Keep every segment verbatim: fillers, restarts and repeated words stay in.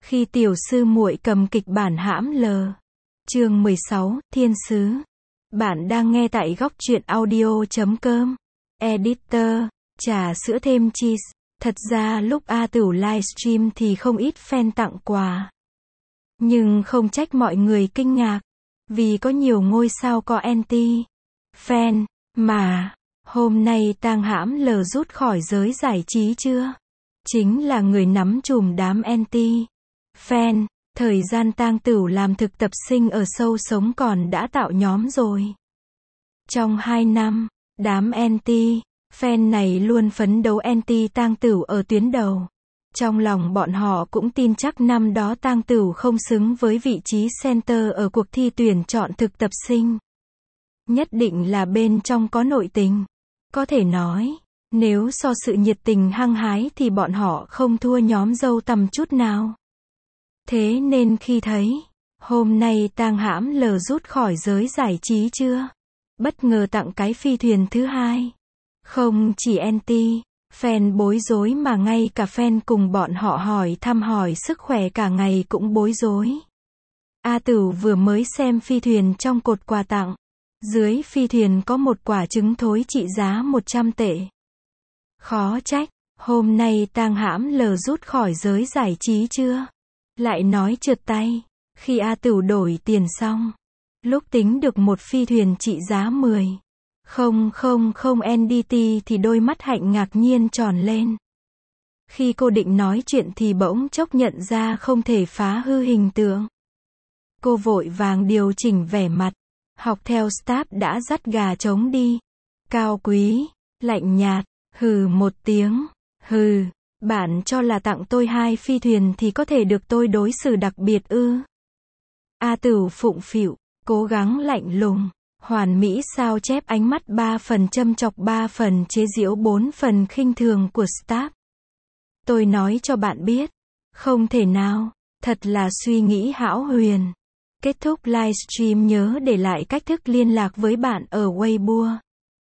Khi tiểu sư muội cầm kịch bản hãm lờ. Chương mười sáu, Thiên sứ. Bạn đang nghe tại góc truyện audio chấm com. Editor, trà sữa thêm cheese. Thật ra lúc A Tửu livestream thì không ít fan tặng quà. Nhưng không trách mọi người kinh ngạc. Vì có nhiều ngôi sao có anti fan, mà, hôm nay tang hãm lờ rút khỏi giới giải trí chưa? Chính là người nắm chùm đám anti fan. Thời gian tang tửu làm thực tập sinh ở Sâu Sống còn đã tạo nhóm rồi. Trong hai năm, đám anti fan này luôn phấn đấu anti tang tửu ở tuyến đầu. Trong lòng bọn họ cũng tin chắc năm đó tang tửu không xứng với vị trí center ở cuộc thi tuyển chọn thực tập sinh. Nhất định là bên trong có nội tình. Có thể nói, nếu so sự nhiệt tình hăng hái thì bọn họ không thua nhóm dâu tằm chút nào. Thế nên khi thấy, hôm nay tang hãm lờ rút khỏi giới giải trí chưa? Bất ngờ tặng cái phi thuyền thứ hai. Không chỉ anti fan bối rối mà ngay cả fan cùng bọn họ hỏi thăm hỏi sức khỏe cả ngày cũng bối rối. A Tửu vừa mới xem phi thuyền trong cột quà tặng. Dưới phi thuyền có một quả trứng thối trị giá một trăm tệ. Khó trách, hôm nay tang hãm lờ rút khỏi giới giải trí chưa? Lại nói trượt tay. Khi A Tửu đổi tiền xong, lúc tính được một phi thuyền trị giá mười không không không en đê tê thì đôi mắt Hạnh ngạc nhiên tròn lên. Khi cô định nói chuyện thì bỗng chốc nhận ra không thể phá hư hình tượng. Cô vội vàng điều chỉnh vẻ mặt, học theo staff đã dắt gà trống đi. Cao quý, lạnh nhạt, hừ một tiếng, hừ, bạn cho là tặng tôi hai phi thuyền thì có thể được tôi đối xử đặc biệt ư? A Tửu phụng phịu, cố gắng lạnh lùng, hoàn mỹ sao chép ánh mắt ba phần châm chọc ba phần chế giễu bốn phần khinh thường của staff. Tôi nói cho bạn biết, không thể nào, thật là suy nghĩ hão huyền. Kết thúc livestream nhớ để lại cách thức liên lạc với bạn ở Weibo.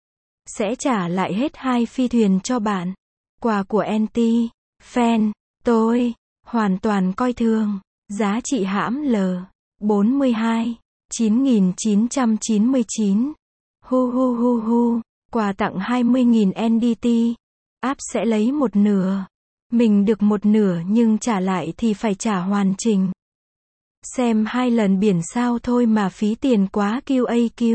Sẽ trả lại hết hai phi thuyền cho bạn. Quà của anti fan, tôi hoàn toàn coi thường. Giá trị hãm lờ bốn mươi hai, chín nghìn chín trăm chín mươi chín. Hu hu hu hu, quà tặng hai mươi nghìn en đê tê. App sẽ lấy một nửa. Mình được một nửa nhưng trả lại thì phải trả hoàn chỉnh. Xem hai lần biển sao thôi mà phí tiền quá quy a quy.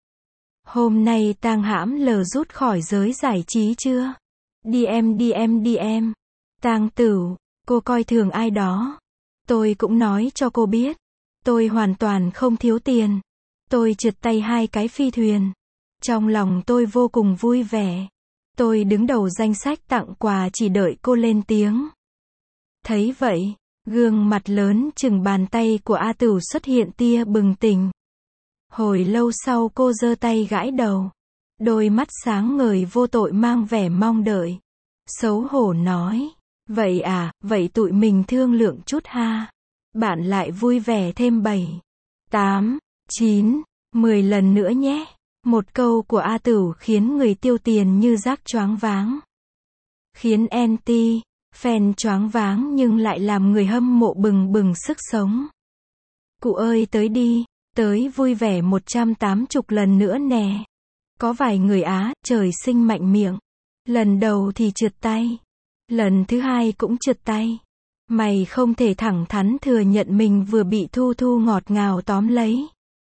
Hôm nay tang hãm lờ rút khỏi giới giải trí chưa? đê em đê em đê em. Tang Tửu, cô coi thường ai đó. Tôi cũng nói cho cô biết. Tôi hoàn toàn không thiếu tiền. Tôi trượt tay hai cái phi thuyền. Trong lòng tôi vô cùng vui vẻ. Tôi đứng đầu danh sách tặng quà chỉ đợi cô lên tiếng. Thấy vậy, gương mặt lớn chừng bàn tay của A Tửu xuất hiện tia bừng tỉnh. Hồi lâu sau cô giơ tay gãi đầu. Đôi mắt sáng ngời vô tội mang vẻ mong đợi. Xấu hổ nói. Vậy à, vậy tụi mình thương lượng chút ha. Bạn lại vui vẻ thêm bảy, tám, chín, mười lần nữa nhé. Một câu của A Tửu khiến người tiêu tiền như rác choáng váng. Khiến anti fan choáng váng nhưng lại làm người hâm mộ bừng bừng sức sống. Cụ ơi tới đi, tới vui vẻ một trăm tám mươi lần nữa nè. Có vài người Á, trời sinh mạnh miệng. Lần đầu thì trượt tay. Lần thứ hai cũng trượt tay. Mày không thể thẳng thắn thừa nhận mình vừa bị Thu Thu ngọt ngào tóm lấy.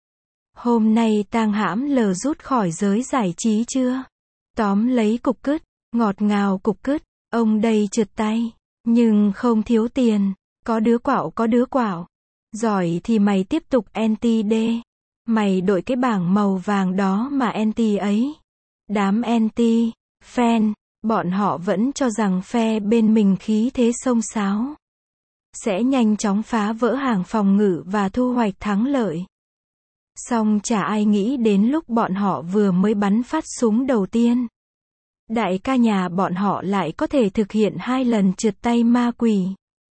Hôm nay tang hãm lờ rút khỏi giới giải trí chưa? Tóm lấy cục cứt, ngọt ngào cục cứt, ông đây trượt tay. Nhưng không thiếu tiền, có đứa quạo có đứa quạo. Giỏi thì mày tiếp tục anti đê. Mày đội cái bảng màu vàng đó mà anti ấy. Đám anti fan, bọn họ vẫn cho rằng phe bên mình khí thế xông xáo. Sẽ nhanh chóng phá vỡ hàng phòng ngự và thu hoạch thắng lợi. Song chả ai nghĩ đến lúc bọn họ vừa mới bắn phát súng đầu tiên. Đại ca nhà bọn họ lại có thể thực hiện hai lần trượt tay ma quỷ.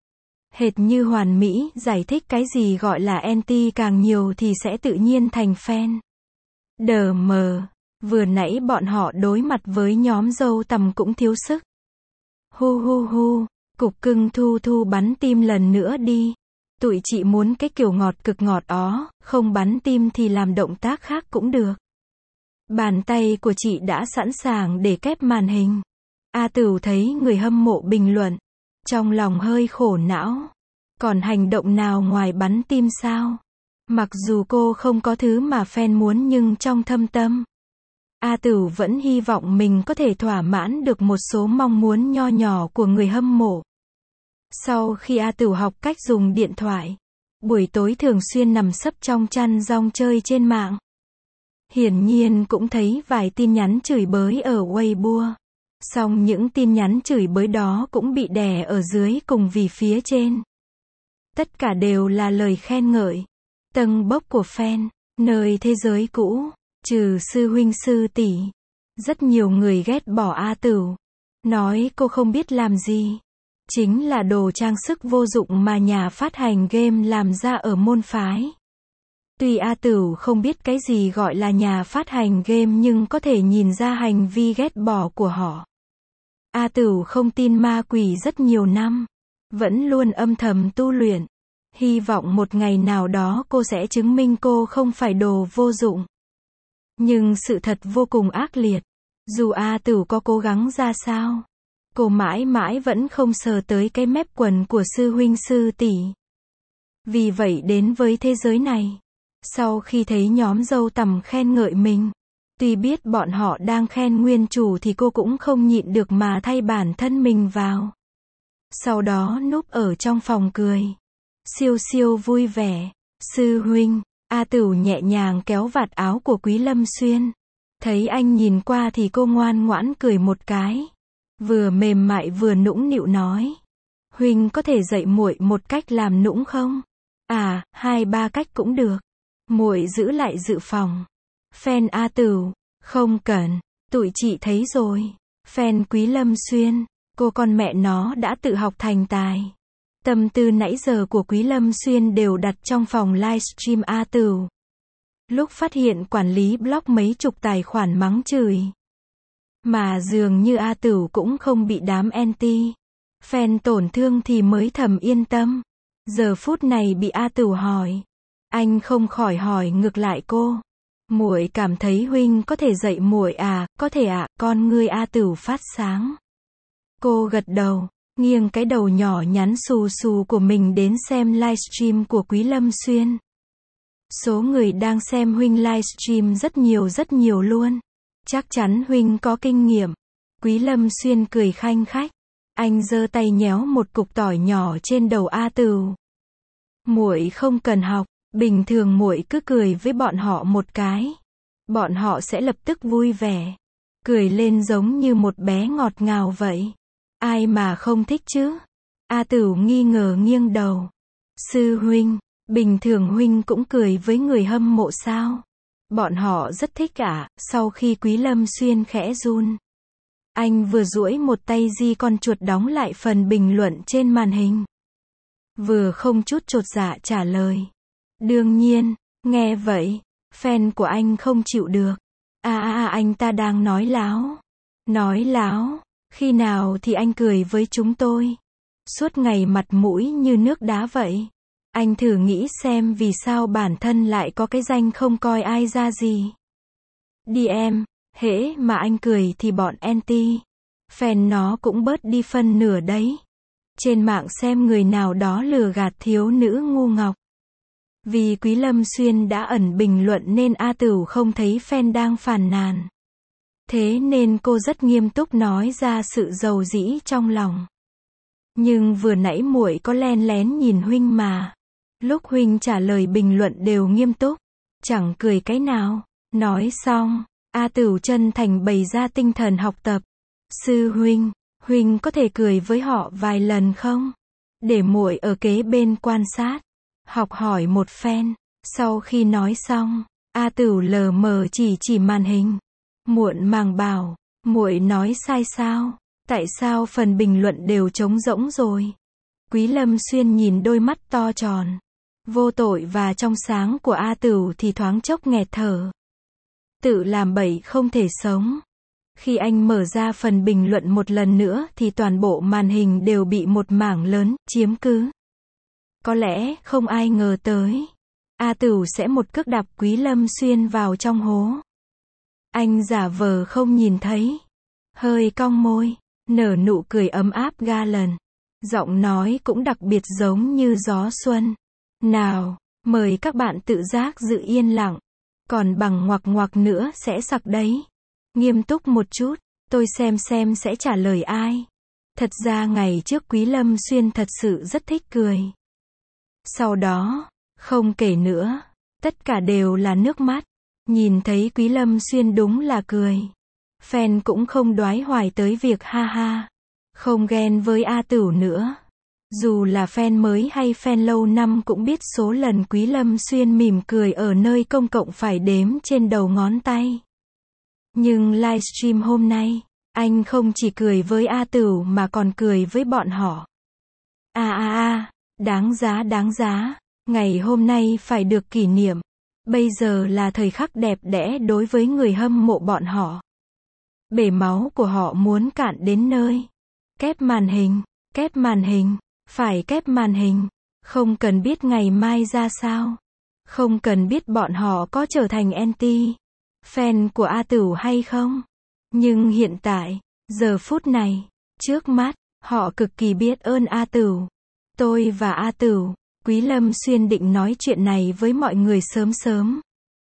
Hệt như hoàn mỹ, giải thích cái gì gọi là anti càng nhiều thì sẽ tự nhiên thành fan. Đờ mờ, vừa nãy bọn họ đối mặt với nhóm dâu tằm cũng thiếu sức. Hu hu hu, Cục cưng Thu Thu bắn tim lần nữa đi. Tụi chị muốn cái kiểu ngọt cực ngọt ó, không bắn tim thì làm động tác khác cũng được. Bàn tay của chị đã sẵn sàng để kép màn hình. A Tửu thấy người hâm mộ bình luận. Trong lòng hơi khổ não. Còn hành động nào ngoài bắn tim sao? Mặc dù cô không có thứ mà fan muốn nhưng trong thâm tâm, A Tửu vẫn hy vọng mình có thể thỏa mãn được một số mong muốn nho nhỏ của người hâm mộ. Sau khi A Tửu học cách dùng điện thoại, buổi tối thường xuyên nằm sấp trong chăn rong chơi trên mạng. Hiển nhiên cũng thấy vài tin nhắn chửi bới ở Weibo. Song những tin nhắn chửi bới đó cũng bị đè ở dưới cùng vì phía trên. Tất cả đều là lời khen ngợi, tâng bốc của fan. Nơi thế giới cũ, trừ sư huynh sư tỷ, rất nhiều người ghét bỏ A Tửu. Nói cô không biết làm gì. Chính là đồ trang sức vô dụng mà nhà phát hành game làm ra ở môn phái. Tuy A Tửu không biết cái gì gọi là nhà phát hành game nhưng có thể nhìn ra hành vi ghét bỏ của họ. A Tửu không tin ma quỷ rất nhiều năm, vẫn luôn âm thầm tu luyện. Hy vọng một ngày nào đó cô sẽ chứng minh cô không phải đồ vô dụng. Nhưng sự thật vô cùng ác liệt. Dù A Tửu có cố gắng ra sao, cô mãi mãi vẫn không sờ tới cái mép quần của sư huynh sư tỷ. Vì vậy đến với thế giới này, sau khi thấy nhóm dâu tằm khen ngợi mình, tuy biết bọn họ đang khen nguyên chủ thì cô cũng không nhịn được mà thay bản thân mình vào. Sau đó núp ở trong phòng cười. Siêu siêu vui vẻ. Sư huynh, A Tửu nhẹ nhàng kéo vạt áo của Quý Lâm Xuyên. Thấy anh nhìn qua thì cô ngoan ngoãn cười một cái. Vừa mềm mại vừa nũng nịu nói. Huynh có thể dạy muội một cách làm nũng không? À, hai ba cách cũng được. Muội giữ lại dự phòng. Fan A Tửu, không cần, tụi chị thấy rồi. Fan Quý Lâm Xuyên, cô con mẹ nó đã tự học thành tài. Tâm tư nãy giờ của Quý Lâm Xuyên đều đặt trong phòng livestream A Tửu. Lúc phát hiện quản lý block mấy chục tài khoản mắng chửi. Mà dường như A Tửu cũng không bị đám anti fan tổn thương thì mới thầm yên tâm. Giờ phút này bị A Tửu hỏi, anh không khỏi hỏi ngược lại cô. Muội cảm thấy huynh có thể dạy muội à? Có thể ạ. À, con ngươi A Tửu phát sáng. Cô gật đầu, nghiêng cái đầu nhỏ nhắn xù xù của mình đến xem livestream của Quý Lâm Xuyên. Số người đang xem huynh livestream rất nhiều rất nhiều luôn. Chắc chắn huynh có kinh nghiệm. Quý Lâm Xuyên cười khanh khách. Anh giơ tay nhéo một cục tỏi nhỏ trên đầu A Tửu. Muội không cần học, bình thường muội cứ cười với bọn họ một cái. Bọn họ sẽ lập tức vui vẻ. Cười lên giống như một bé ngọt ngào vậy. Ai mà không thích chứ? A Tửu nghi ngờ nghiêng đầu. Sư huynh, bình thường huynh cũng cười với người hâm mộ sao? Bọn họ rất thích ạ. À? Sau khi Quý Lâm Xuyên khẽ run, anh vừa duỗi một tay di con chuột đóng lại phần bình luận trên màn hình. Vừa không chút chột dạ trả lời. Đương nhiên, nghe vậy, fan của anh không chịu được. À à à anh ta đang nói láo. Nói láo, khi nào thì anh cười với chúng tôi? Suốt ngày mặt mũi như nước đá vậy. Anh thử nghĩ xem vì sao bản thân lại có cái danh không coi ai ra gì. Đi em, hễ mà anh cười thì bọn anti fan nó cũng bớt đi phân nửa đấy. Trên mạng xem người nào đó lừa gạt thiếu nữ ngu ngọc. Vì Quý Lâm Xuyên đã ẩn bình luận nên A Tửu không thấy fan đang phàn nàn. Thế nên cô rất nghiêm túc nói ra sự dầu dĩ trong lòng. Nhưng vừa nãy muội có len lén nhìn huynh mà. Lúc huynh trả lời bình luận đều nghiêm túc, chẳng cười cái nào. Nói xong, A Tửu chân thành bày ra tinh thần học tập. Sư huynh, huynh có thể cười với họ vài lần không? Để muội ở kế bên quan sát, học hỏi một phen. Sau khi nói xong, A Tửu lờ mờ chỉ chỉ màn hình. Muộn màng bảo, muội nói sai sao? Tại sao phần bình luận đều trống rỗng rồi? Quý Lâm Xuyên nhìn đôi mắt to tròn, vô tội và trong sáng của A Tửu thì thoáng chốc nghẹt thở. Tự làm bậy không thể sống. Khi anh mở ra phần bình luận một lần nữa thì toàn bộ màn hình đều bị một mảng lớn chiếm cứ. Có lẽ không ai ngờ tới, A Tửu sẽ một cước đạp Quý Lâm Xuyên vào trong hố. Anh giả vờ không nhìn thấy, hơi cong môi, nở nụ cười ấm áp ga lần. Giọng nói cũng đặc biệt giống như gió xuân. Nào, mời các bạn tự giác giữ yên lặng. Còn bằng ngoặc ngoặc nữa sẽ sặc đấy. Nghiêm túc một chút, tôi xem xem sẽ trả lời ai. Thật ra ngày trước Quý Lâm Xuyên thật sự rất thích cười. Sau đó, không kể nữa, tất cả đều là nước mắt. Nhìn thấy Quý Lâm Xuyên đúng là cười. Fan cũng không đoái hoài tới việc ha ha. Không ghen với A Tửu nữa. Dù là fan mới hay fan lâu năm cũng biết số lần Quý Lâm Xuyên mỉm cười ở nơi công cộng phải đếm trên đầu ngón tay. Nhưng livestream hôm nay, anh không chỉ cười với A Tửu mà còn cười với bọn họ. À à à, đáng giá đáng giá, ngày hôm nay phải được kỷ niệm. Bây giờ là thời khắc đẹp đẽ đối với người hâm mộ bọn họ. Bể máu của họ muốn cạn đến nơi. Kép màn hình, kép màn hình, phải kép màn hình. Không cần biết ngày mai ra sao. Không cần biết bọn họ có trở thành anti fan của A Tửu hay không. Nhưng hiện tại, giờ phút này, trước mắt, họ cực kỳ biết ơn A Tửu. Tôi và A Tửu, Quý Lâm Xuyên định nói chuyện này với mọi người sớm sớm.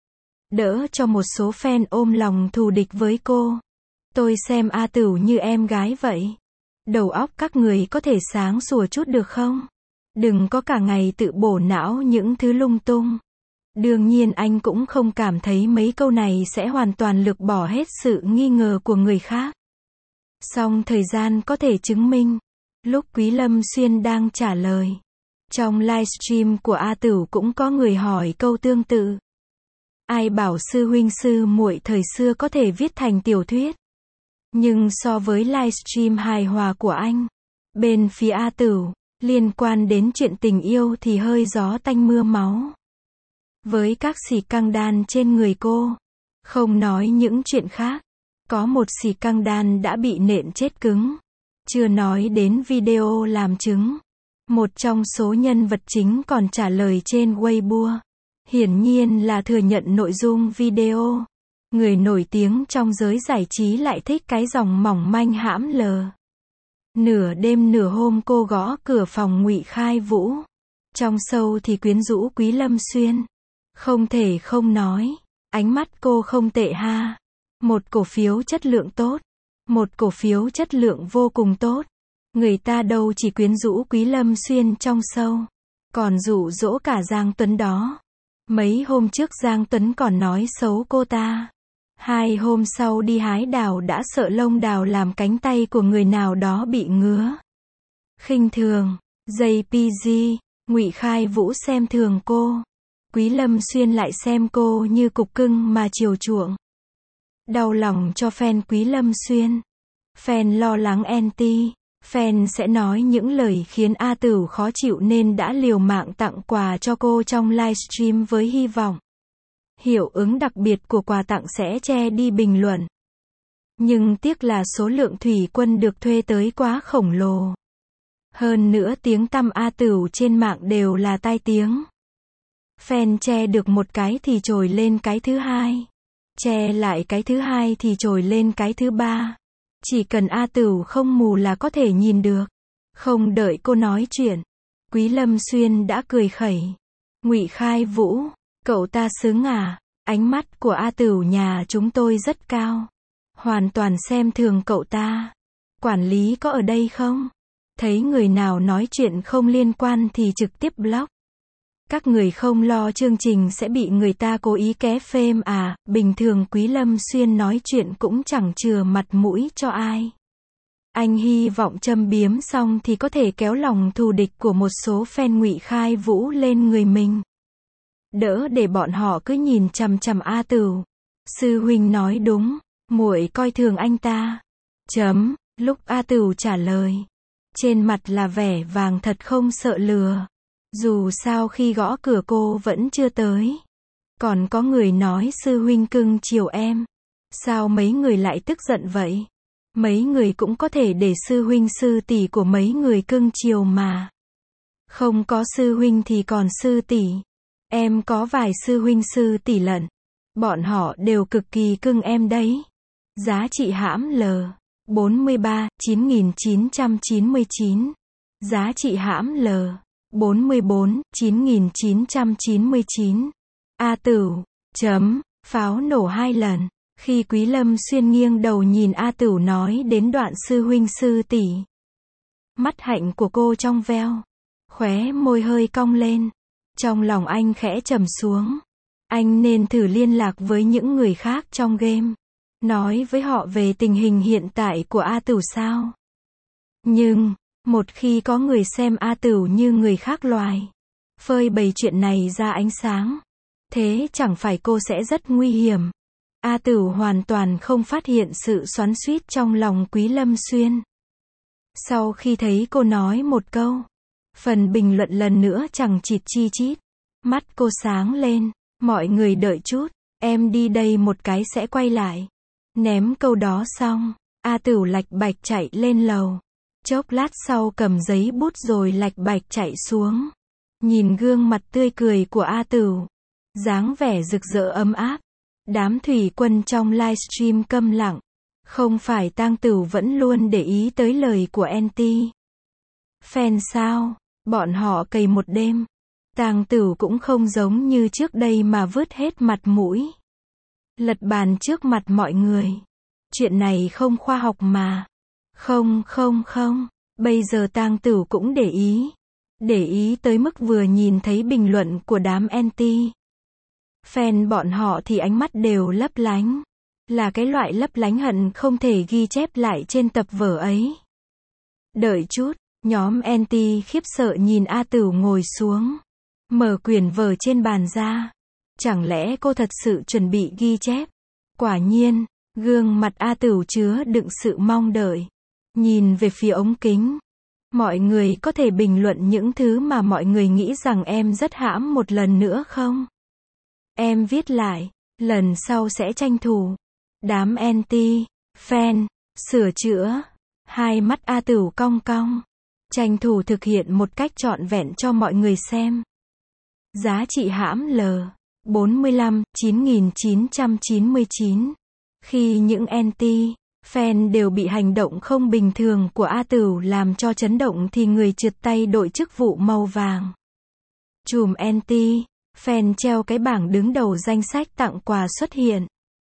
Đỡ cho một số fan ôm lòng thù địch với cô. Tôi xem A Tửu như em gái vậy. Đầu óc các người có thể sáng sủa chút được không? Đừng có cả ngày tự bổ não những thứ lung tung. Đương nhiên anh cũng không cảm thấy mấy câu này sẽ hoàn toàn lược bỏ hết sự nghi ngờ của người khác. Song thời gian có thể chứng minh. Lúc Quý Lâm Xuyên đang trả lời, trong livestream của A Tửu cũng có người hỏi câu tương tự. Ai bảo sư huynh sư muội thời xưa có thể viết thành tiểu thuyết. Nhưng so với livestream hài hòa của anh, bên phía A Tửu, liên quan đến chuyện tình yêu thì hơi gió tanh mưa máu. Với các xì căng đan trên người cô, không nói những chuyện khác, có một xì căng đan đã bị nện chết cứng. Chưa nói đến video làm chứng. Một trong số nhân vật chính còn trả lời trên Weibo. Hiển nhiên là thừa nhận nội dung video. Người nổi tiếng trong giới giải trí lại thích cái dòng mỏng manh hãm lờ. Nửa đêm nửa hôm cô gõ cửa phòng Ngụy Khai Vũ. Trong show thì quyến rũ Quý Lâm Xuyên. Không thể không nói, ánh mắt cô không tệ ha. Một cổ phiếu chất lượng tốt. Một cổ phiếu chất lượng vô cùng tốt. Người ta đâu chỉ quyến rũ Quý Lâm Xuyên trong show, còn dụ dỗ cả Giang Tuấn đó. Mấy hôm trước Giang Tuấn còn nói xấu cô ta. Hai hôm sau đi hái đào đã sợ lông đào làm cánh tay của người nào đó bị ngứa. Khinh thường, jay pê giê, Ngụy Khai Vũ xem thường cô. Quý Lâm Xuyên lại xem cô như cục cưng mà chiều chuộng. Đau lòng cho fan Quý Lâm Xuyên. Fan lo lắng anti, fan sẽ nói những lời khiến A Tửu khó chịu nên đã liều mạng tặng quà cho cô trong livestream với hy vọng hiệu ứng đặc biệt của quà tặng sẽ che đi bình luận. Nhưng tiếc là số lượng thủy quân được thuê tới quá khổng lồ. Hơn nữa tiếng tăm A Tửu trên mạng đều là tai tiếng. Fan che được một cái thì trồi lên cái thứ hai. Che lại cái thứ hai thì trồi lên cái thứ ba. Chỉ cần A Tửu không mù là có thể nhìn được. Không đợi cô nói chuyện, Quý Lâm Xuyên đã cười khẩy. Ngụy Khai Vũ, cậu ta sướng à? Ánh mắt của A Tửu nhà chúng tôi rất cao. Hoàn toàn xem thường cậu ta. Quản lý có ở đây không? Thấy người nào nói chuyện không liên quan thì trực tiếp block. Các người không lo chương trình sẽ bị người ta cố ý ké phêm à? Bình thường Quý Lâm Xuyên nói chuyện cũng chẳng chừa mặt mũi cho ai. Anh hy vọng châm biếm xong thì có thể kéo lòng thù địch của một số fan Ngụy Khai Vũ lên người mình. Đỡ để bọn họ cứ nhìn chằm chằm A Tửu. Sư huynh nói đúng, muội coi thường anh ta. Chấm, lúc A Tửu trả lời, trên mặt là vẻ vàng thật không sợ lừa. Dù sao khi gõ cửa cô vẫn chưa tới. Còn có người nói sư huynh cưng chiều em. Sao mấy người lại tức giận vậy? Mấy người cũng có thể để sư huynh sư tỷ của mấy người cưng chiều mà. Không có sư huynh thì còn sư tỷ. Em có vài sư huynh sư tỷ lận. Bọn họ đều cực kỳ cưng em đấy. Giá trị hãm L. bốn mươi ba, chín nghìn chín trăm chín mươi chín. Giá trị hãm L. bốn mươi bốn, chín nghìn chín trăm chín mươi chín. A Tửu. Chấm. Pháo nổ hai lần. Khi Quý Lâm Xuyên nghiêng đầu nhìn A Tửu nói đến đoạn sư huynh sư tỷ. Mắt hạnh của cô trong veo. Khóe môi hơi cong lên. Trong lòng anh khẽ trầm xuống. Anh nên thử liên lạc với những người khác trong game. Nói với họ về tình hình hiện tại của A Tửu sao? Nhưng, một khi có người xem A Tửu như người khác loài, phơi bày chuyện này ra ánh sáng, thế chẳng phải cô sẽ rất nguy hiểm. A Tửu hoàn toàn không phát hiện sự xoắn xuýt trong lòng Quý Lâm Xuyên. Sau khi thấy cô nói một câu, phần bình luận lần nữa chẳng chịt chi chít. Mắt cô sáng lên. Mọi người đợi chút, em đi đây một cái sẽ quay lại. Ném câu đó xong, A Tửu lạch bạch chạy lên lầu. Chốc lát sau cầm giấy bút rồi lạch bạch chạy xuống. Nhìn gương mặt tươi cười của A Tửu, dáng vẻ rực rỡ ấm áp. Đám thủy quân trong livestream câm lặng. Không phải Tang Tửu vẫn luôn để ý tới lời của anti fan sao? Bọn họ cày một đêm. Tang Tửu cũng không giống như trước đây mà vứt hết mặt mũi. Lật bàn trước mặt mọi người. Chuyện này không khoa học mà. Không không không. Bây giờ Tang Tửu cũng để ý. Để ý tới mức vừa nhìn thấy bình luận của đám anti fan bọn họ thì ánh mắt đều lấp lánh. Là cái loại lấp lánh hận không thể ghi chép lại trên tập vở ấy. Đợi chút, nhóm anti khiếp sợ nhìn A Tửu ngồi xuống. Mở quyển vở trên bàn ra. Chẳng lẽ cô thật sự chuẩn bị ghi chép? Quả nhiên, gương mặt A Tửu chứa đựng sự mong đợi. Nhìn về phía ống kính. Mọi người có thể bình luận những thứ mà mọi người nghĩ rằng em rất hãm một lần nữa không? Em viết lại, lần sau sẽ tranh thủ. Đám anti fan sửa chữa. Hai mắt A Tửu cong cong. Tranh thủ thực hiện một cách trọn vẹn cho mọi người xem. Giá trị hãm L. bốn mươi lăm, chín nghìn chín trăm chín mươi chín. Khi những anti fan đều bị hành động không bình thường của A Tửu làm cho chấn động thì người trượt tay đội chức vụ màu vàng. Chùm anti fan treo cái bảng đứng đầu danh sách tặng quà xuất hiện.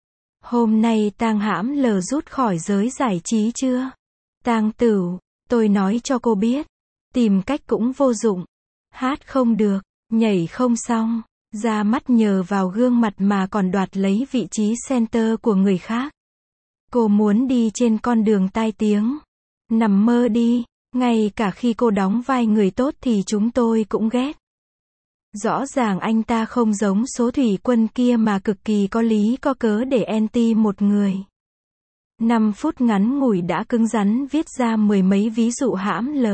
Hôm nay Tang hãm L rút khỏi giới giải trí chưa? Tang Tửu, tôi nói cho cô biết. Tìm cách cũng vô dụng. Hát không được. Nhảy không xong, ra mắt nhờ vào gương mặt mà còn đoạt lấy vị trí center của người khác. Cô muốn đi trên con đường tai tiếng. Nằm mơ đi, ngay cả khi cô đóng vai người tốt thì chúng tôi cũng ghét. Rõ ràng anh ta không giống số thủy quân kia mà cực kỳ có lý có cớ để anti một người. năm phút ngắn ngủi đã cứng rắn viết ra mười mấy ví dụ hãm L.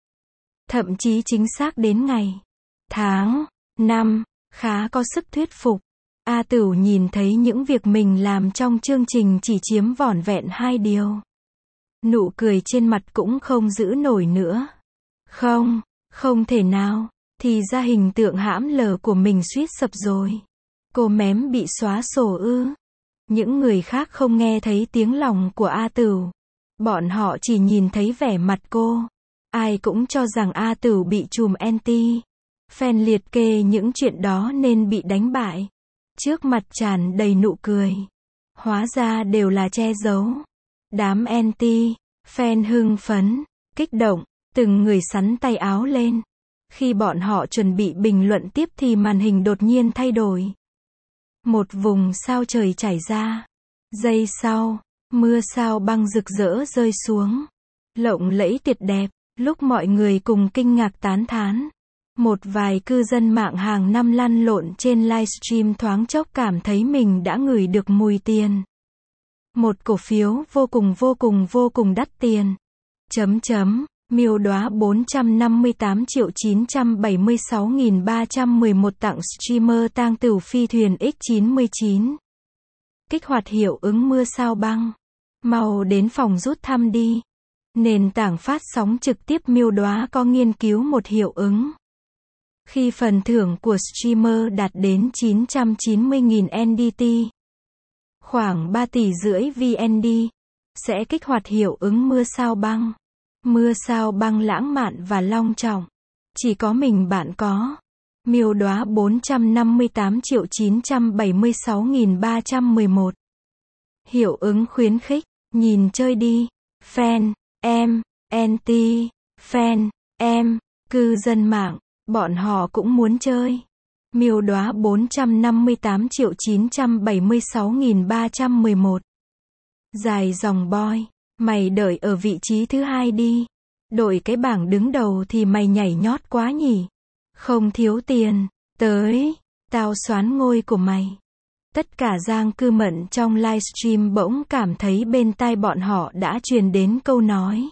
Thậm chí chính xác đến ngày, tháng, năm, khá có sức thuyết phục. A Tửu nhìn thấy những việc mình làm trong chương trình chỉ chiếm vỏn vẹn hai điều. Nụ cười trên mặt cũng không giữ nổi nữa. Không, không thể nào, thì ra hình tượng hãm L của mình suýt sập rồi. Cô mém bị xóa sổ ư? Những người khác không nghe thấy tiếng lòng của A Tửu. Bọn họ chỉ nhìn thấy vẻ mặt cô. Ai cũng cho rằng A Tửu bị chùm anti fan liệt kê những chuyện đó nên bị đánh bại. Trước mặt tràn đầy nụ cười. Hóa ra đều là che giấu. Đám anti fan hưng phấn, kích động, từng người xắn tay áo lên. Khi bọn họ chuẩn bị bình luận tiếp thì màn hình đột nhiên thay đổi. Một vùng sao trời chảy ra. Giây sau, mưa sao băng rực rỡ rơi xuống. Lộng lẫy tuyệt đẹp. Lúc mọi người cùng kinh ngạc tán thán. Một vài cư dân mạng hàng năm lăn lộn trên livestream thoáng chốc cảm thấy mình đã ngửi được mùi tiền. Một cổ phiếu vô cùng vô cùng vô cùng đắt tiền. Chấm chấm, miêu đóa bốn trăm năm mươi tám triệu chín trăm bảy mươi sáu nghìn ba trăm mười một tặng streamer Tang Tửu phi thuyền X chín mươi chín. Kích hoạt hiệu ứng mưa sao băng. Mau đến phòng rút thăm đi. Nền tảng phát sóng trực tiếp Miêu Đoá có nghiên cứu một hiệu ứng. Khi phần thưởng của streamer đạt đến chín trăm chín mươi nghìn en đê tê, khoảng ba tỷ rưỡi vê en đê, sẽ kích hoạt hiệu ứng mưa sao băng. Mưa sao băng lãng mạn và long trọng. Chỉ có mình bạn có. Miêu Đoá bốn trăm năm mươi tám triệu chín trăm bảy mươi sáu nghìn ba trăm mười một. Hiệu ứng khuyến khích. Nhìn chơi đi. Fan, em, anti, fan, em, cư dân mạng. Bọn họ cũng muốn chơi. Miêu Đoá bốn trăm năm mươi tám triệu chín trăm bảy mươi sáu nghìn ba trăm mười một. Dài dòng boy. Mày đợi ở vị trí thứ hai đi. Đội cái bảng đứng đầu thì mày nhảy nhót quá nhỉ. Không thiếu tiền. Tới. Tao soán ngôi của mày. Tất cả Giang Cư Mận trong livestream bỗng cảm thấy bên tai bọn họ đã truyền đến câu nói.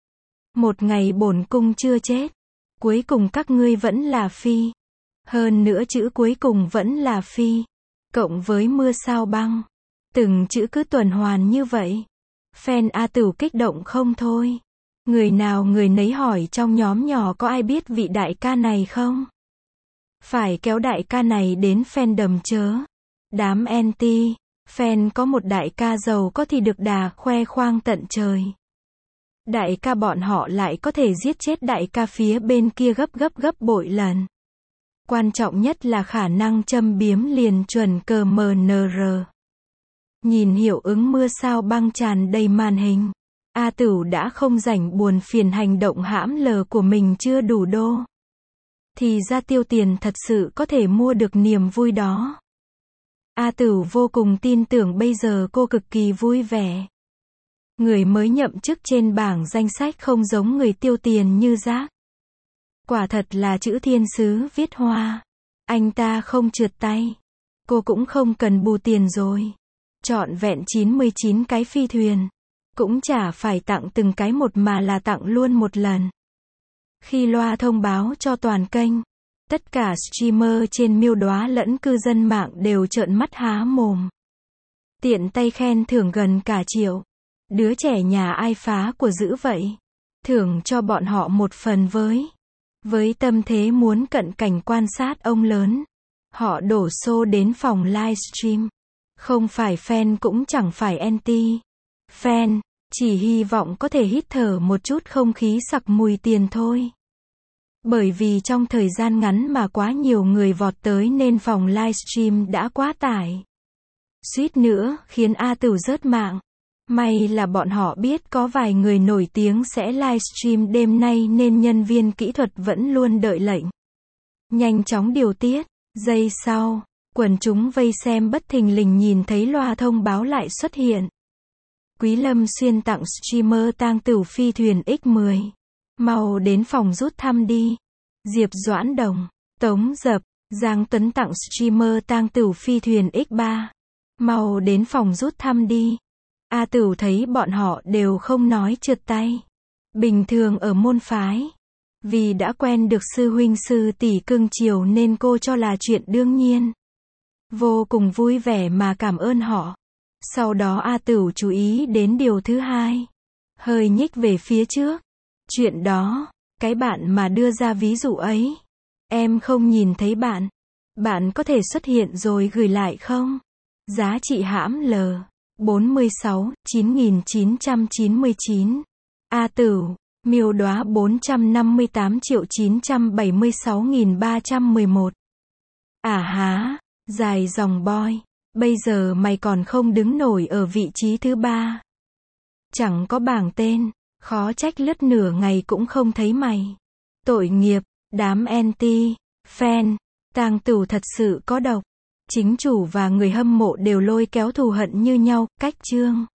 Một ngày bổn cung chưa chết. Cuối cùng các ngươi vẫn là phi. Hơn nữa chữ cuối cùng vẫn là phi. Cộng với mưa sao băng. Từng chữ cứ tuần hoàn như vậy. Fan A Tửu kích động không thôi. Người nào người nấy hỏi trong nhóm nhỏ có ai biết vị đại ca này không? Phải kéo đại ca này đến fandom chớ. Đám anti, fan có một đại ca giàu có thì được đà khoe khoang tận trời. Đại ca bọn họ lại có thể giết chết đại ca phía bên kia gấp gấp gấp bội lần. Quan trọng nhất là khả năng châm biếm liền chuẩn cờ em en rờ. Nhìn hiệu ứng mưa sao băng tràn đầy màn hình. A Tửu đã không rảnh buồn phiền hành động hãm lờ của mình chưa đủ đô. Thì ra tiêu tiền thật sự có thể mua được niềm vui đó. A Tửu vô cùng tin tưởng bây giờ cô cực kỳ vui vẻ. Người mới nhậm chức trên bảng danh sách không giống người tiêu tiền như rác. Quả thật là chữ thiên sứ viết hoa. Anh ta không trượt tay. Cô cũng không cần bù tiền rồi. Trọn vẹn chín mươi chín cái phi thuyền. Cũng chả phải tặng từng cái một mà là tặng luôn một lần. Khi loa thông báo cho toàn kênh, tất cả streamer trên Miêu Đoá lẫn cư dân mạng đều trợn mắt há mồm. Tiện tay khen thưởng gần cả triệu. Đứa trẻ nhà ai phá của dữ vậy? Thưởng cho bọn họ một phần với. Với tâm thế muốn cận cảnh quan sát ông lớn. Họ đổ xô đến phòng livestream. Không phải fan cũng chẳng phải anti. Fan, chỉ hy vọng có thể hít thở một chút không khí sặc mùi tiền thôi. Bởi vì trong thời gian ngắn mà quá nhiều người vọt tới nên phòng livestream đã quá tải. Suýt nữa khiến A Tửu rớt mạng. May là bọn họ biết có vài người nổi tiếng sẽ livestream đêm nay nên nhân viên kỹ thuật vẫn luôn đợi lệnh. Nhanh chóng điều tiết. Giây sau, quần chúng vây xem bất thình lình nhìn thấy loa thông báo lại xuất hiện. Quý Lâm Xuyên tặng streamer Tang Tửu phi thuyền nhân mười. Mau đến phòng rút thăm đi. Diệp Doãn Đồng, Tống Dập, Giang Tuấn tặng streamer Tang Tửu phi thuyền nhân ba. Mau đến phòng rút thăm đi. A Tửu thấy bọn họ đều không nói trượt tay. Bình thường ở môn phái. Vì đã quen được sư huynh sư tỷ cưng chiều nên cô cho là chuyện đương nhiên. Vô cùng vui vẻ mà cảm ơn họ. Sau đó A Tửu chú ý đến điều thứ hai. Hơi nhích về phía trước. Chuyện đó, cái bạn mà đưa ra ví dụ ấy. Em không nhìn thấy bạn. Bạn có thể xuất hiện rồi gửi lại không? Giá trị hãm L. bốn mươi sáu, chín nghìn chín trăm chín mươi chín. A Tửu, Miêu Đoá bốn trăm năm mươi tám triệu chín trăm bảy mươi sáu nghìn ba trăm mười một. À há, dài dòng boy. Bây giờ mày còn không đứng nổi ở vị trí thứ ba. Chẳng có bảng tên, khó trách lướt nửa ngày cũng không thấy mày. Tội nghiệp, đám anti, fan, Tang Tửu thật sự có độc. Chính chủ và người hâm mộ đều lôi kéo thù hận như nhau, cách chương.